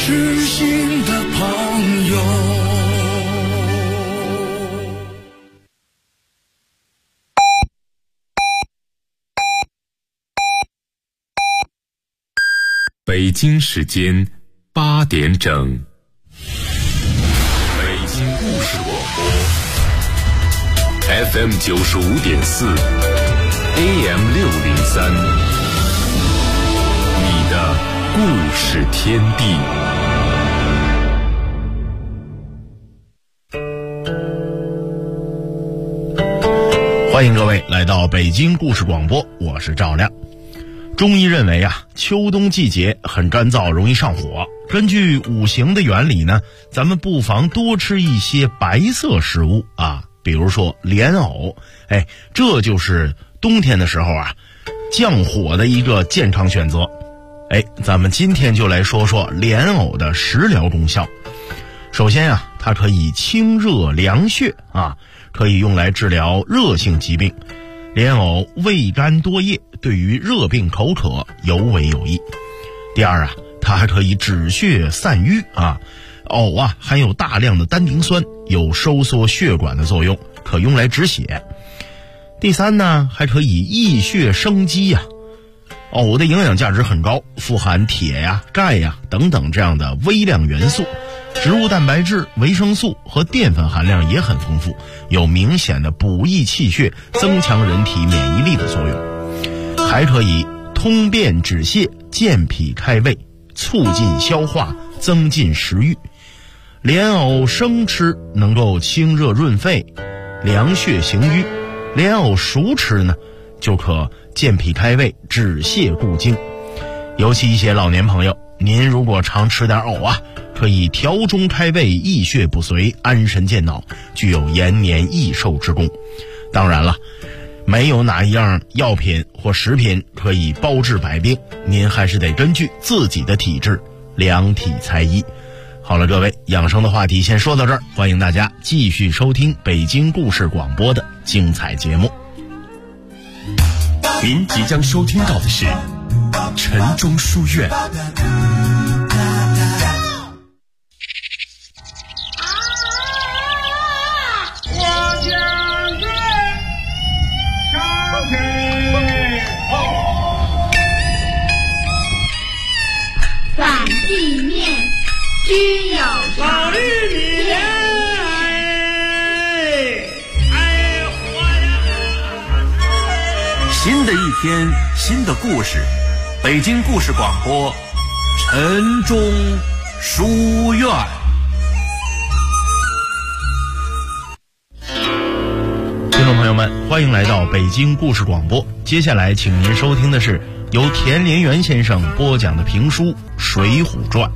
知心的朋友。 北京时间8点整，北京故事广播 FM 95.4 AM 603，你的故事天地。 欢迎各位来到北京故事广播，我是赵亮。中医认为啊，秋冬季节很干燥，容易上火。根据五行的原理呢，咱们不妨多吃一些白色食物啊，比如说莲藕，这就是冬天的时候啊，降火的一个健康选择。咱们今天就来说说莲藕的食疗功效。首先啊，它可以清热凉血啊，可以用来治疗热性疾病。莲藕味甘多液，对于热病口渴尤为有益。第二啊，它还可以止血散瘀啊。藕啊含有大量的单宁酸，有收缩血管的作用，可用来止血。第三呢，还可以益血生肌呀。藕的营养价值很高，富含铁呀、钙呀等等这样的微量元素，植物蛋白质、维生素和淀粉含量也很丰富，有明显的补益气血、增强人体免疫力的作用，还可以通便止泻、健脾开胃、促进消化、增进食欲。莲藕生吃能够清热润肺、凉血行瘀，莲藕熟吃呢就可健脾开胃、止泻固精。尤其一些老年朋友，您如果常吃点藕啊，可以调中开胃、益血补髓、安神健脑，具有延年益寿之功。当然了，没有哪一样药品或食品可以包治百病，您还是得根据自己的体质量体裁衣。好了，各位，养生的话题先说到这儿，欢迎大家继续收听北京故事广播的精彩节目。 您即将收听到的是晨钟书院。 反地面须有法律面， 新的一天，新的故事，北京故事广播，晨钟书院。 听众朋友们，欢迎来到北京故事广播。接下来请您收听的是由田连元先生播讲的评书《水浒传》。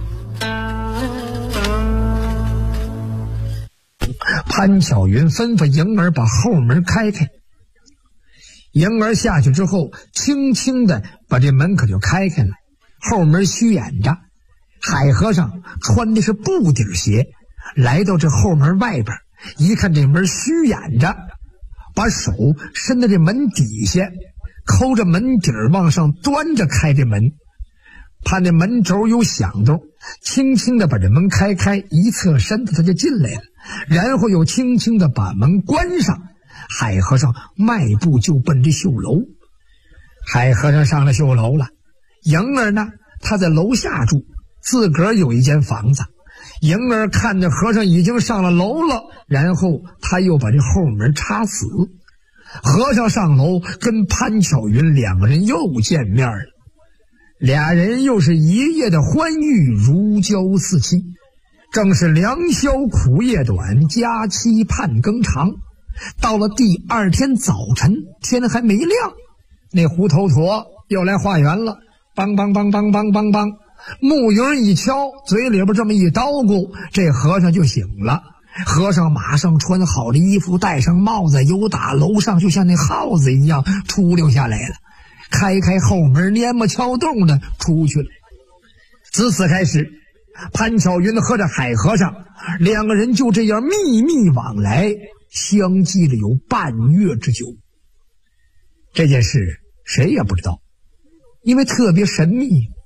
潘巧云吩咐莹儿把后门开开。莹儿下去之后，轻轻的把这门可就开开了，后门虚掩着。海和尚穿的是布底鞋，来到这后门外边，一看这门虚掩着，把手伸到这门底下，抠着门底儿往上端着开这门。怕那门轴有响动，轻轻的把这门开，一侧身子他就进来了，然后又轻轻的把门关上。海和尚迈步就奔这绣楼。海和尚上了绣楼了，莹儿呢，他在楼下住，自个儿有一间房子。莹儿看着和尚已经上了楼了，然后他又把这后门插死。和尚上楼跟潘巧云两个人又见面了，俩人又是一夜的欢愉，如胶似漆。正是良宵苦夜短，佳期盼更长。到了第二天早晨，天还没亮，那胡头陀又来化缘了，梆梆梆梆梆梆梆，木鱼一敲，嘴里边这么一叨咕，这和尚就醒了。和尚马上穿好了衣服，戴上帽子，由打楼上就像那耗子一样出溜下来了，开后门，蔫么敲洞的出去了。自此开始，潘巧云和这海和尚两个人就这样秘密往来，相继了有半月之久。这件事谁也不知道，因为特别神秘，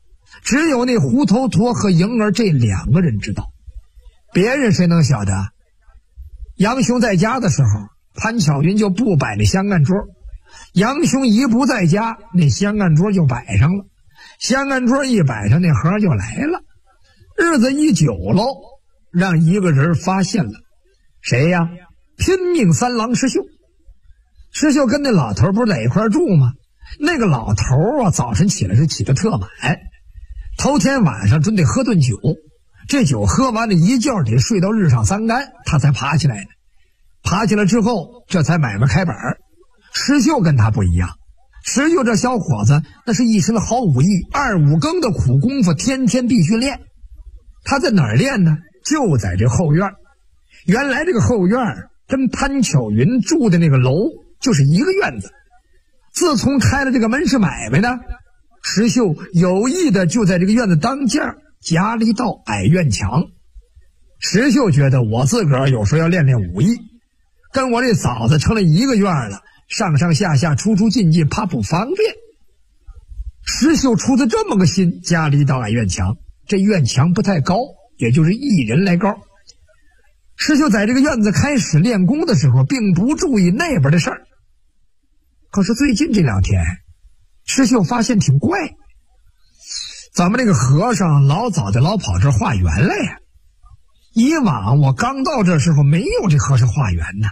只有那胡头陀和莹儿这2个人知道，别人谁能晓得？杨雄在家的时候，潘巧云就不摆那香案桌，杨雄一不在家，那香案桌就摆上了，香案桌一摆上，那盒就来了。日子一久喽，让一个人发现了。谁呀？拼命三郎石秀。石秀跟那老头不是在一块住吗？那个老头啊，早晨起来是起得特晚，头天晚上准得喝顿酒，这酒喝完了一觉得睡到日上3竿，他才爬起来呢。爬起来之后，这才买卖开本。石秀跟他不一样，石秀这小伙子那是一身好武艺，2、5更的苦功夫，天天必须练。他在哪儿练呢？就在这后院。原来这个后院跟潘巧云住的那个楼就是一个院子。自从开了这个门市买卖呢，石秀有意的就在这个院子当间夹了一道矮院墙。石秀觉得我自个儿有时候要练练武艺，跟我这嫂子成了一个院了，上上下下出出进进怕不方便。石秀出的这么个心，加了一道矮院墙。这院墙不太高，也就是1人来高。石秀在这个院子开始练功的时候，并不注意那边的事儿。可是最近这2天，石秀发现挺怪，咱们这个和尚老早就老跑这化缘来呀。以往我刚到这时候没有这和尚化缘呢。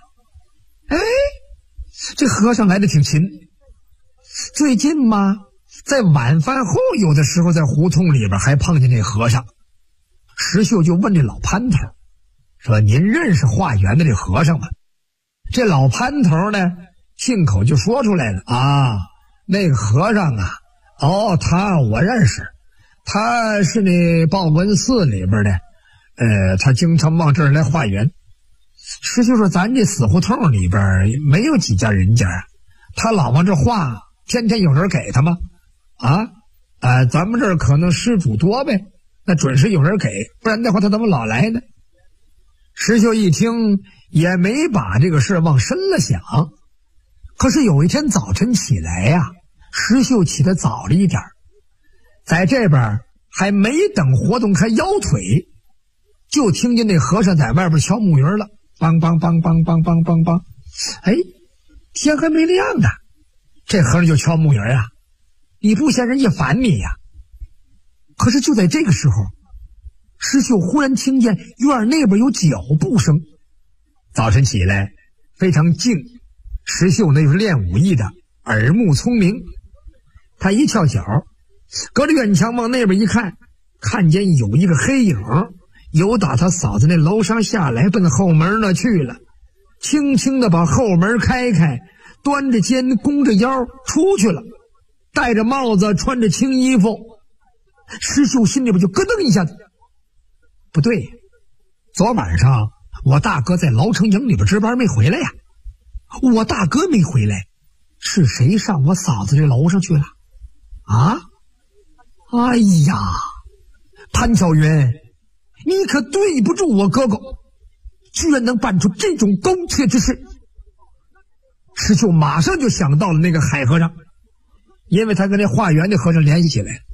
这和尚来的挺勤。最近嘛，在晚饭后有的时候在胡同里边还碰见那和尚。石秀就问这老潘头说：“您认识化缘的这和尚吗？”这老潘头呢，信口就说出来了：“啊，那个和尚啊，他我认识，他是那报恩寺里边的，他经常往这儿来化缘。”石秀说：“咱这死胡同里边没有几家人家，他老往这化，天天有人给他吗？咱们这儿可能施主多呗，那准是有人给，不然的话他怎么老来呢？”石秀一听也没把这个事往深了想。可是有一天早晨起来呀，石秀起得早了一点，在这边还没等活动开腰腿，就听见那和尚在外边敲木鱼了，梆梆梆梆梆梆梆梆。天还没亮呢，这和尚就敲木鱼啊，你不嫌人家烦你呀？可是就在这个时候，石秀忽然听见院那边有脚步声。早晨起来非常静，石秀那就是练武艺的，耳目聪明。他一翘脚，隔着院墙往那边一看，看见有一个黑影由打他嫂子那楼上下来，奔后门那去了，轻轻地把后门开开，端着肩弓着腰出去了，戴着帽子，穿着青衣服。石秀心里边就咯噔一下子，不对，昨晚上我大哥在牢城营里边值班没回来呀。我大哥没回来，是谁上我嫂子这楼上去了？哎呀，潘巧云，你可对不住我哥哥，居然能办出这种苟且之事。石秀马上就想到了那个海和尚，因为他跟那化缘的和尚联系起来了。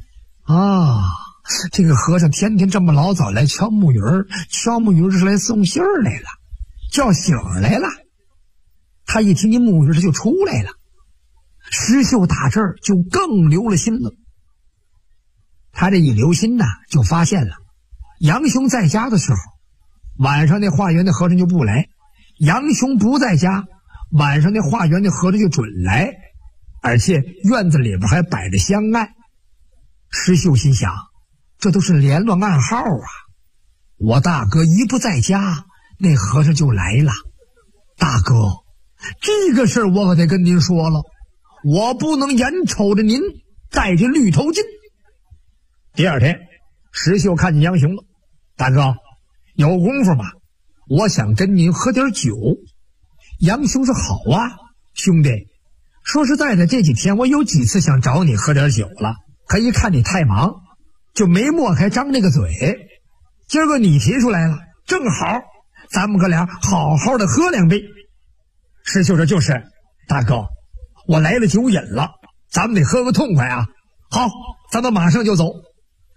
这个和尚天天这么老早来敲木鱼是来送信儿来了，叫醒来了。他一听见木鱼他就出来了。石秀打这儿就更留了心了。他这一留心呢，就发现了杨雄在家的时候，晚上那化缘的和尚就不来；杨雄不在家，晚上那化缘的和尚就准来，而且院子里边还摆着香案。石秀心想，这都是联络暗号啊！我大哥一不在家，那和尚就来了。大哥，这个事儿我可得跟您说了，我不能眼瞅着您戴着绿头巾。第二天，石秀看见杨雄了。大哥，有功夫吗？我想跟您喝点酒。杨雄说：好啊，兄弟，说实在的，这几天我有几次想找你喝点酒了，可一看你太忙，就没抹开张那个嘴。今儿个你提出来了，正好咱们哥俩好好的喝2杯。石秀说：就是大哥，我来了酒瘾了，咱们得喝个痛快啊。好，咱们马上就走。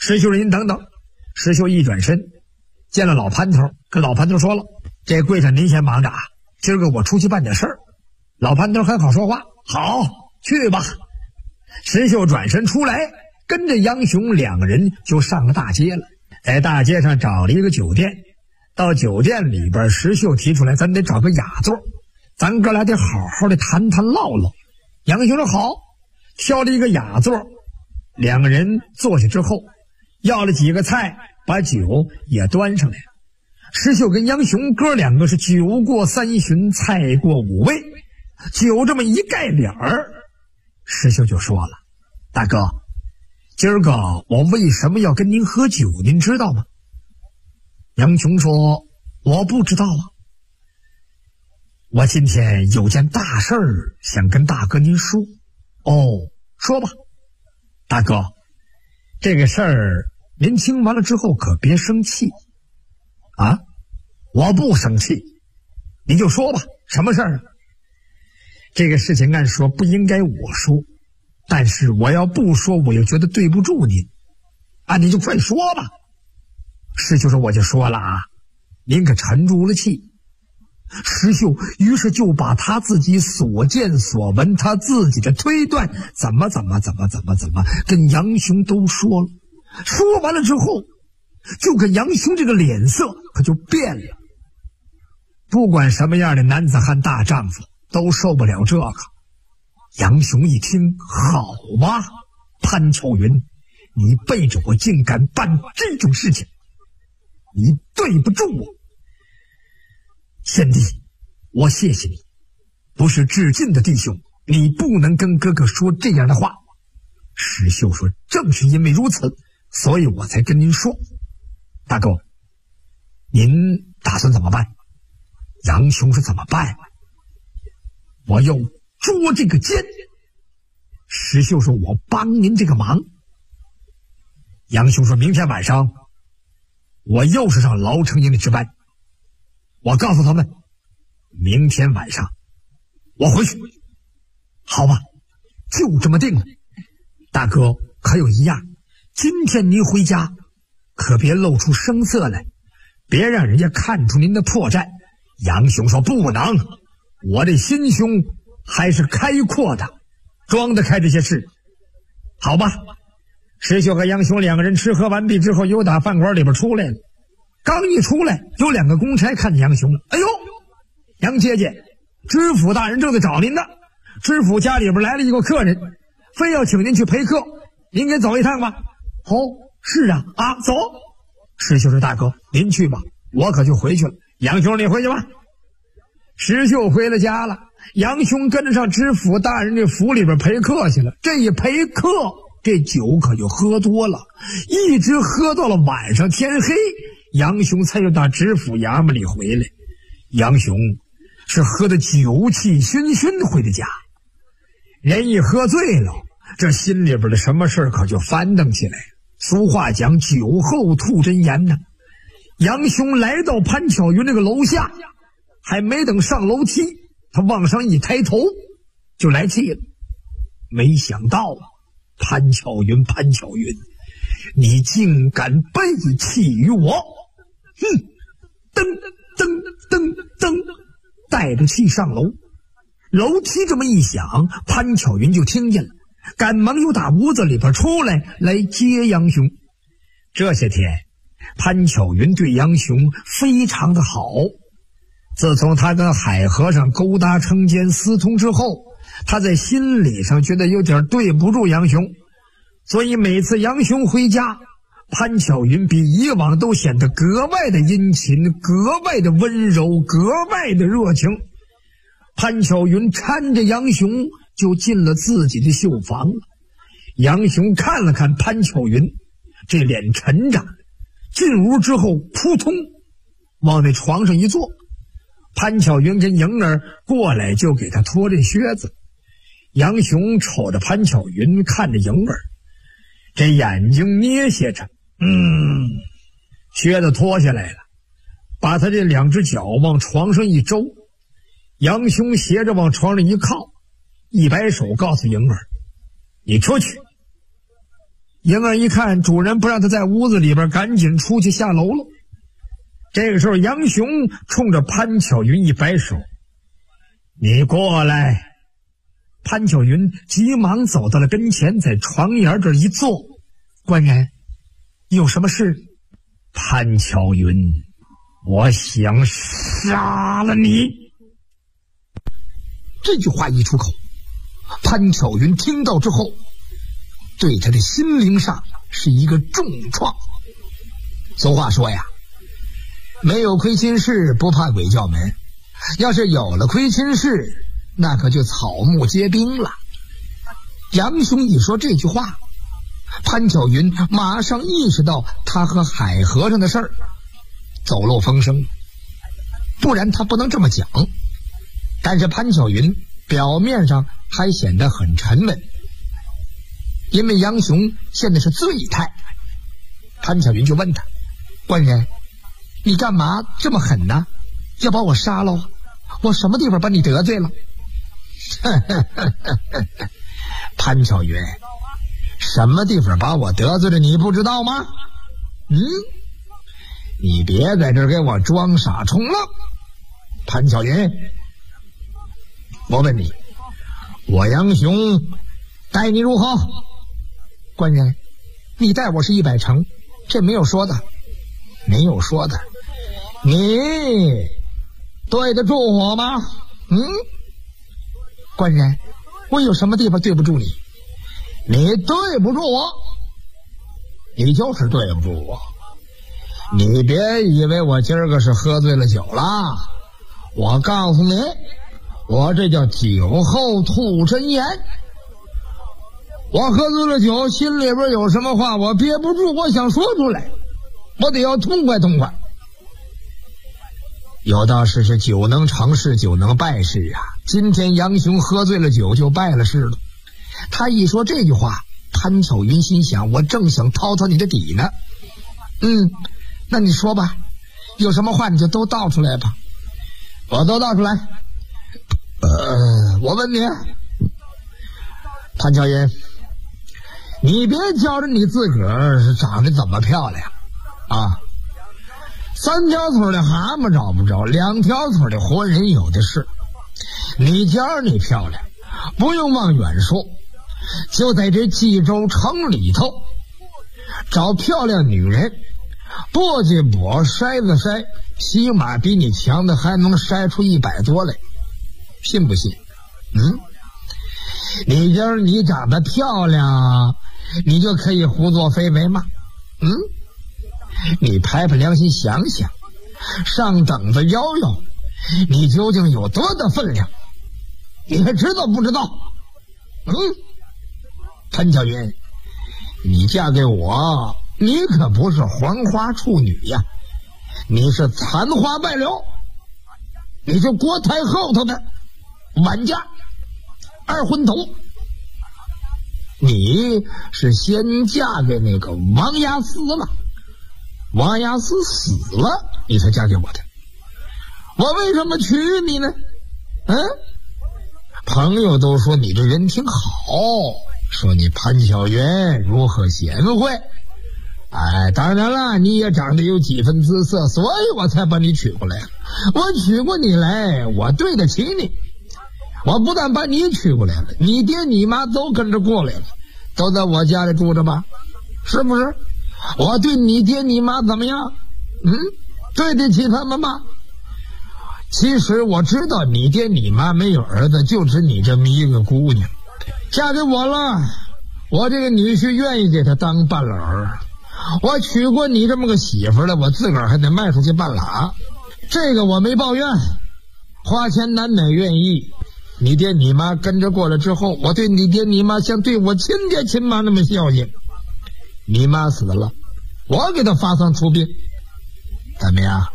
石秀说您等等。石秀一转身见了老潘头，跟老潘头说了，这柜上您先忙着啊，今儿个我出去办点事儿。老潘头很好说话，好，去吧。石秀转身出来，跟着杨雄两个人就上了大街了。在大街上找了一个酒店，到酒店里边，石秀提出来，咱得找个雅座，咱哥俩得好好的谈谈唠唠。杨雄说好，挑了一个雅座，两个人坐下之后，要了几个菜，把酒也端上来了。石秀跟杨雄哥两个是酒过三巡，菜过五味，酒这么一盖脸儿，石秀就说了，大哥，今儿个我为什么要跟您喝酒，您知道吗？杨雄说，我不知道啊。我今天有件大事儿想跟大哥您说。哦，说吧。大哥，这个事儿您听完了之后可别生气啊。我不生气，你就说吧，什么事儿啊？这个事情按说不应该我说，但是我要不说我又觉得对不住您啊，你就快说吧。石秀说，我就说了啊，您可沉住了气。石秀于是就把他自己所见所闻，他自己的推断，怎么跟杨雄都说了。说完了之后，就跟杨雄这个脸色可就变了。不管什么样的男子汉大丈夫都受不了这个。杨雄一听，好吧，潘巧云，你背着我竟敢办这种事情，你对不住我。贤弟，我谢谢你，不是致敬的弟兄，你不能跟哥哥说这样的话。石秀说，正是因为如此，所以我才跟您说。大哥，您打算怎么办？杨雄说，怎么办？我要捉这个奸。石秀说，我帮您这个忙。杨雄说，明天晚上我又是上牢城营里值班，我告诉他们明天晚上我回去。好吧，就这么定了。大哥，可有一样，今天您回家可别露出声色来，别让人家看出您的破绽。杨雄说，不能，我这心胸还是开阔的，装得开这些事。好吧。石秀和杨雄两个人吃喝完毕之后，又打饭馆里边出来了。刚一出来，有两个公差看见杨雄了。哎呦，杨姐姐，知府大人正在找您呢。知府家里边来了一个客人，非要请您去陪客，您给走一趟吧。哦，是啊，走。石秀说，大哥您去吧，我可就回去了。杨雄你回去吧。石秀回了家了，杨雄跟着上知府大人这府里边陪客去了。这一陪客，这酒可就喝多了，一直喝到了晚上天黑，杨雄才又到知府衙门里回来。杨雄是喝得酒气熏熏回的家，人一喝醉了，这心里边的什么事可就翻腾起来。俗话讲，酒后吐真言呢。杨雄来到潘巧云那个楼下，还没等上楼梯，他往上一抬头就来气了。没想到啊，潘巧云，你竟敢背弃于我！噔噔噔噔，带着气上楼。楼梯这么一响，潘巧云就听见了，赶忙又打屋子里边出来接杨雄。这些天潘巧云对杨雄非常的好，自从他跟海和尚勾搭成奸私通之后，他在心理上觉得有点对不住杨雄，所以每次杨雄回家，潘巧云比以往都显得格外的殷勤，格外的温柔，格外的热情。潘巧云搀着杨雄就进了自己的绣房了。杨雄看了看潘巧云，这脸沉着，进屋之后扑通往那床上一坐。潘巧云跟莹儿过来就给他脱这靴子。杨雄瞅着潘巧云，看着莹儿，这眼睛捏斜着，靴子脱下来了，把他这两只脚往床上一周。杨雄斜着往床上一靠，一摆手告诉莹儿，你出去。 莹儿一看主人不让他在屋子里边，赶紧出去下楼了。这个时候杨雄冲着潘巧云一摆手，你过来。潘巧云急忙走到了跟前，在床沿这一坐。官人，有什么事？潘巧云，我想杀了你。这句话一出口，潘巧云听到之后，对他的心灵上是一个重创。俗话说呀，没有亏心事不怕鬼叫门，要是有了亏心事，那可就草木皆兵了。杨雄一说这句话，潘巧云马上意识到他和海和尚的事儿走漏风声，不然他不能这么讲。但是潘巧云表面上还显得很沉稳，因为杨雄现在是醉态。潘巧云就问他，官人，你干嘛这么狠呢？要把我杀了？我什么地方把你得罪了？潘巧云，什么地方把我得罪了你不知道吗？你别在这儿给我装傻充愣。潘巧云，我问你，我杨雄待你如何？官人，你待我是100成，这没有说的。没有说的，你对得住我吗？官人，我有什么地方对不住你？你对不住我，你就是对不住我。你别以为我今儿个是喝醉了酒了，我告诉你，我这叫酒后吐真言。我喝醉了酒，心里边有什么话我憋不住，我想说出来，我得要痛快痛快。有道是酒能成事，酒能败事啊。今天杨雄喝醉了酒就败了事了。他一说这句话，潘巧云心想，我正想掏掏你的底呢。那你说吧，有什么话你就都道出来吧。我都道出来。我问你，潘巧云，你别觉着你自个儿长得怎么漂亮啊，3条腿的蛤蟆找不着，2条腿的活人有的是。你觉着你漂亮，不用往远说，就在这冀州城里头找漂亮女人，簸箕簸筛子筛，起码比你强的还能筛出100多来，信不信？你觉着你长得漂亮，你就可以胡作非为吗？你拍拍良心想想，上等子摇摇，你究竟有多大分量？你还知道不知道？潘巧云，你嫁给我，你可不是黄花处女呀，你是残花败柳，你是国台后头的晚嫁2婚头。你是先嫁给那个王押司了，王押司死了，你才嫁给我的。我为什么娶你呢？朋友都说你这人挺好，说你潘巧云如何贤惠。当然了，你也长得有几分姿色，所以我才把你娶过来了。我娶过你来，我对得起你。我不但把你娶过来了，你爹你妈都跟着过来了，都在我家里住着吧，是不是？我对你爹你妈怎么样？对得起他们吗？其实我知道你爹你妈没有儿子，就只你这么一个姑娘，嫁给我了，我这个女婿愿意给他当半拉儿。我娶过你这么个媳妇了，我自个儿还得卖出去半拉，这个我没抱怨，花钱难免愿意。你爹你妈跟着过来之后，我对你爹你妈像对我亲爹亲妈那么孝敬。你妈死了，我给他发丧出殡，怎么样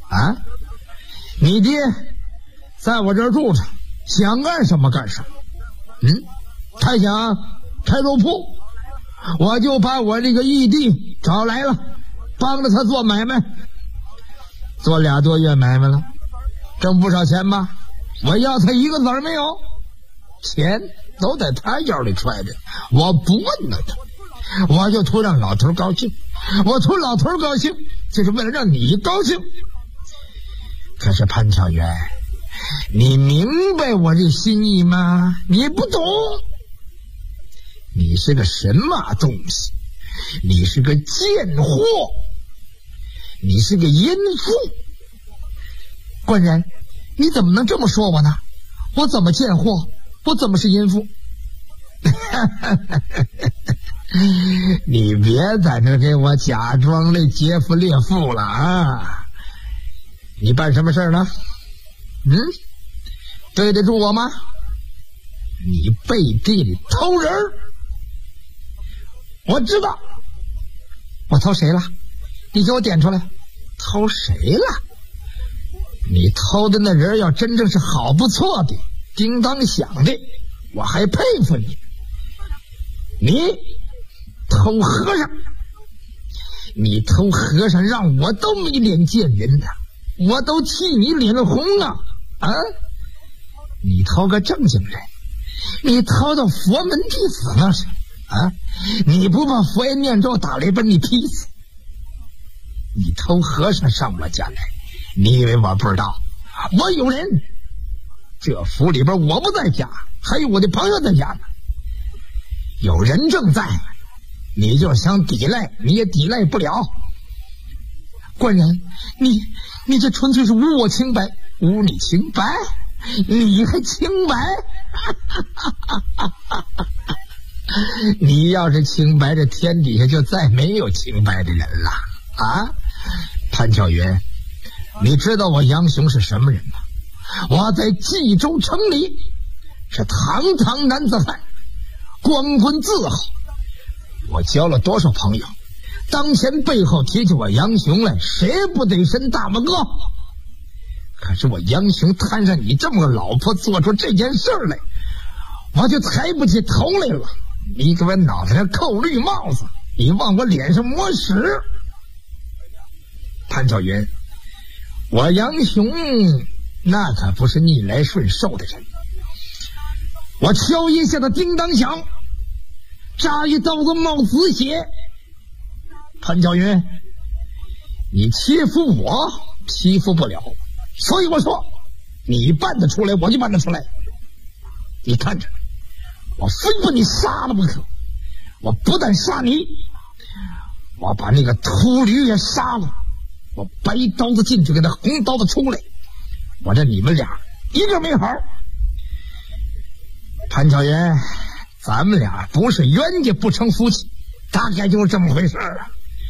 你爹在我这儿住着，想干什么干什么。他想开肉铺，我就把我这个义弟找来了，帮着他做买卖，做2多月买卖了，挣不少钱吧。我要他一个子儿没有，钱都在他腰里揣着，我不问了他。 我就图让老头高兴，我图老头高兴，就是为了让你高兴。可是潘巧元，你明白我这心意吗？你不懂。你是个什么东西？你是个贱货，你是个淫妇。官人，你怎么能这么说我呢？我怎么贱货？我怎么是淫妇？你别在这给我假装那劫富猎妇了啊！你办什么事呢？对得住我吗？你背地里偷人。我知道，我偷谁了？你给我点出来。偷谁了？你偷的那人要真正是好不错的，叮当响的，我还佩服你。你偷和尚，你偷和尚让我都没脸见人呐，我都替你脸红啊！你偷个正经人，你偷到佛门弟子那是啊！你不把佛爷念咒打雷把你劈死。你偷和尚上我家来，你以为我不知道？我有人，这府里边我不在家，还有我的朋友在家呢。有人正在，你就想抵赖，你也抵赖不了。官人，你这纯粹是污我清白，污你清白，你还清白？你要是清白，这天底下就再没有清白的人了啊！潘巧云，你知道我杨雄是什么人吗？我在冀州城里是堂堂男子汉，光棍字号。我交了多少朋友，当前背后提起我杨雄来，谁不得伸大拇哥？可是我杨雄摊上你这么个老婆，做出这件事来，我就抬不起头来了。你给我脑袋上扣绿帽子，你往我脸上抹屎。潘巧云，我杨雄那可不是逆来顺受的人。我敲一下子叮当响，扎一刀子冒紫血。潘巧云，你欺负我欺负不了，所以我说你办得出来我就办得出来。你看着，我非把你杀了不可。我不但杀你，我把那个秃驴也杀了，我白刀子进去给他红刀子出来，我这你们俩一个没好。潘巧云，咱们俩不是冤家不成夫妻，大概就是这么回事啊。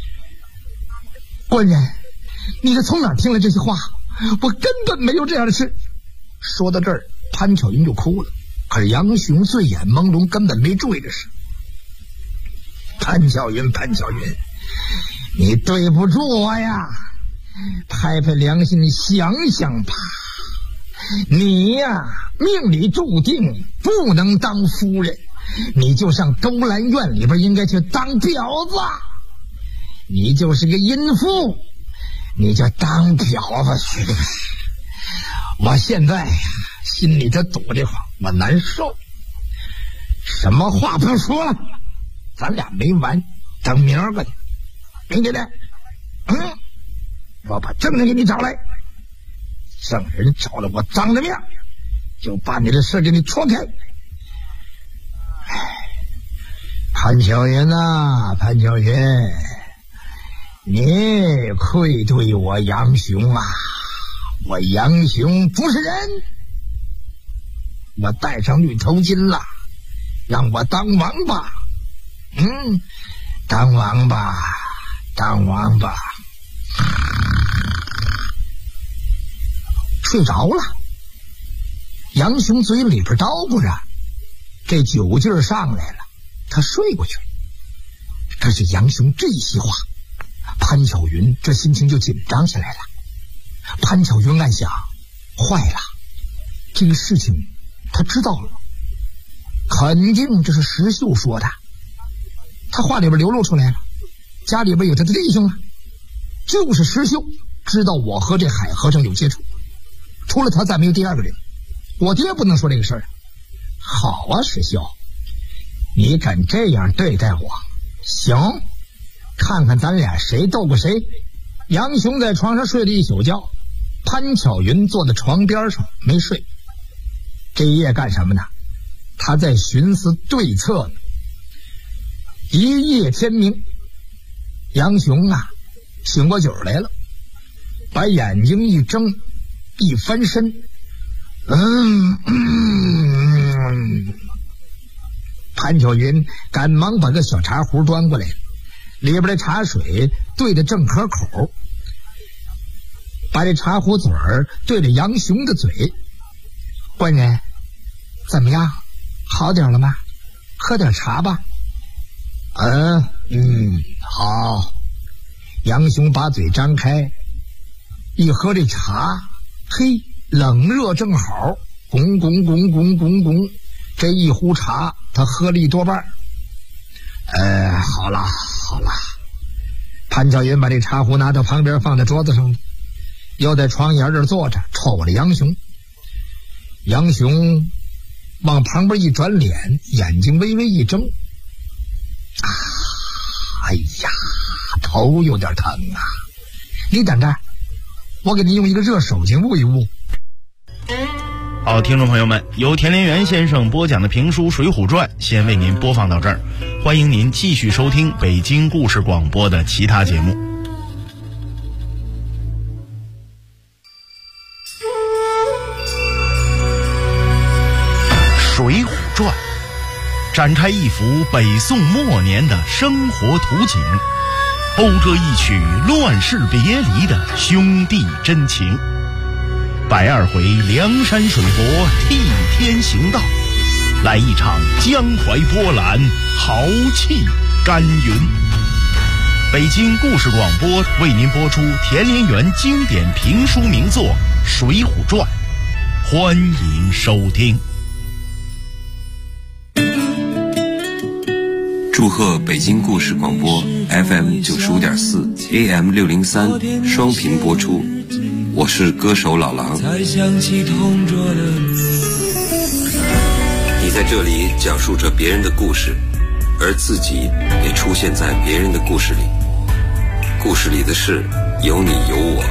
官人，你这从哪听来这些话？我根本没有这样的事。说到这儿，潘巧云就哭了。可是杨雄醉眼朦胧，根本没注意这事。潘巧云，你对不住我呀！拍拍良心，你想想吧，你呀，命里注定不能当夫人，你就上勾栏院里边应该去当婊子，你就是个淫妇，你就当婊子去。我现在呀，心里头堵得慌，我难受。什么话不说了，咱俩没完，等明儿个去。明天的，我把证人给你找来，证人找了我当着面，就把你的事给你戳开。潘巧云呐，潘巧云，你愧对我杨雄啊！我杨雄不是人，我戴上绿头巾了，让我当王八。当王八，当王八。睡着了，杨雄嘴里边叨咕着，这酒劲儿上来了，他睡过去了。可是杨雄这些话，潘巧云这心情就紧张起来了。潘巧云暗想，坏了，这个事情他知道了，肯定这是石秀说的，他话里边流露出来了，家里边有他的弟兄啊，就是石秀知道我和这海和尚有接触，除了他再没有第二个人，我爹不能说这个事儿。好啊，石秀，你敢这样对待我， 行，看看咱俩谁斗过谁。杨雄在床上睡了一宿觉，潘巧云坐在床边上没睡。这一夜干什么呢？他在寻思对策呢。一夜天明，杨雄啊醒过酒来了，把眼睛一睁，一翻身，潘巧云赶忙把个小茶壶端过来，里边的茶水对着正可口，把这茶壶嘴儿对着杨雄的嘴。官人，怎么样？好点了吗？喝点茶吧。好。杨雄把嘴张开，一喝这茶，嘿，冷热正好，拱拱拱拱拱拱，这一壶茶他喝了一多半。好了。潘巧云把这茶壶拿到旁边放在桌子上，又在床沿这坐着瞅着杨雄。杨雄往旁边一转脸，眼睛微微一睁，哎呀，头有点疼啊！你等着，我给你用一个热手巾捂一捂。 好，听众朋友们，由田连元先生播讲的评书《水浒传》先为您播放到这儿，欢迎您继续收听北京故事广播的其他节目。《水浒传》展开一幅北宋末年的生活图景，讴歌一曲乱世别离的兄弟真情。120回梁山水泊替天行道，来一场江淮波澜，豪气干云。北京故事广播为您播出田连元经典评书名作《水浒传》，欢迎收听。 祝贺北京故事广播 FM 95.4 AM 603双频播出，我是歌手老狼。你在这里讲述着别人的故事，而自己也出现在别人的故事里，故事里的事有你有我。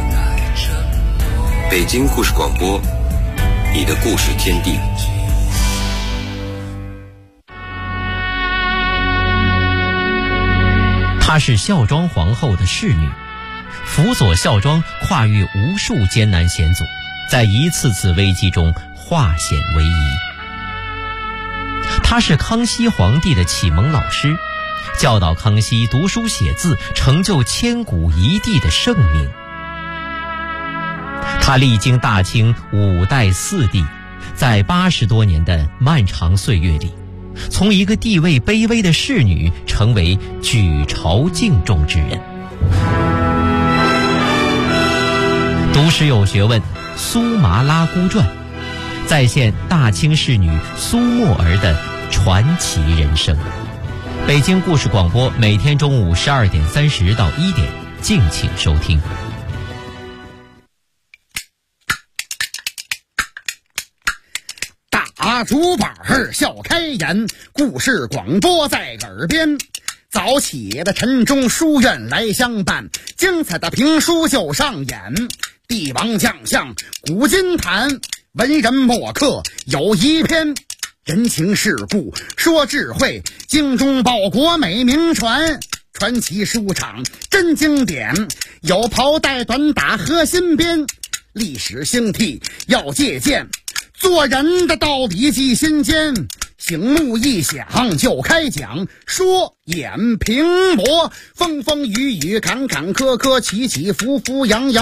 北京故事广播，你的故事天地。 她是孝庄皇后的侍女，辅佐孝庄跨越无数艰难险阻，在一次次危机中化险为夷。她是康熙皇帝的启蒙老师，教导康熙读书写字，成就千古一帝的盛名。她历经大清5代4帝，在80多年的漫长岁月里，从一个地位卑微的侍女成为举朝敬重之人。读史有学问，苏麻拉姑传再现大清侍女苏沫儿的传奇人生。北京故事广播每天中午12点30到1点，敬请收听。 大竹板笑开颜，故事广播在耳边。早起的晨钟书院来相伴，精彩的评书就上演。帝王将相古今谈，文人墨客有一篇。人情世故说智慧，精忠报国美名传。传奇书场真经典，有袍带短打和新编。历史兴替要借鉴，做人的道理记心间。醒目一响就开讲，说演评驳，风风雨雨坎坎坷坷，起起伏伏，洋洋。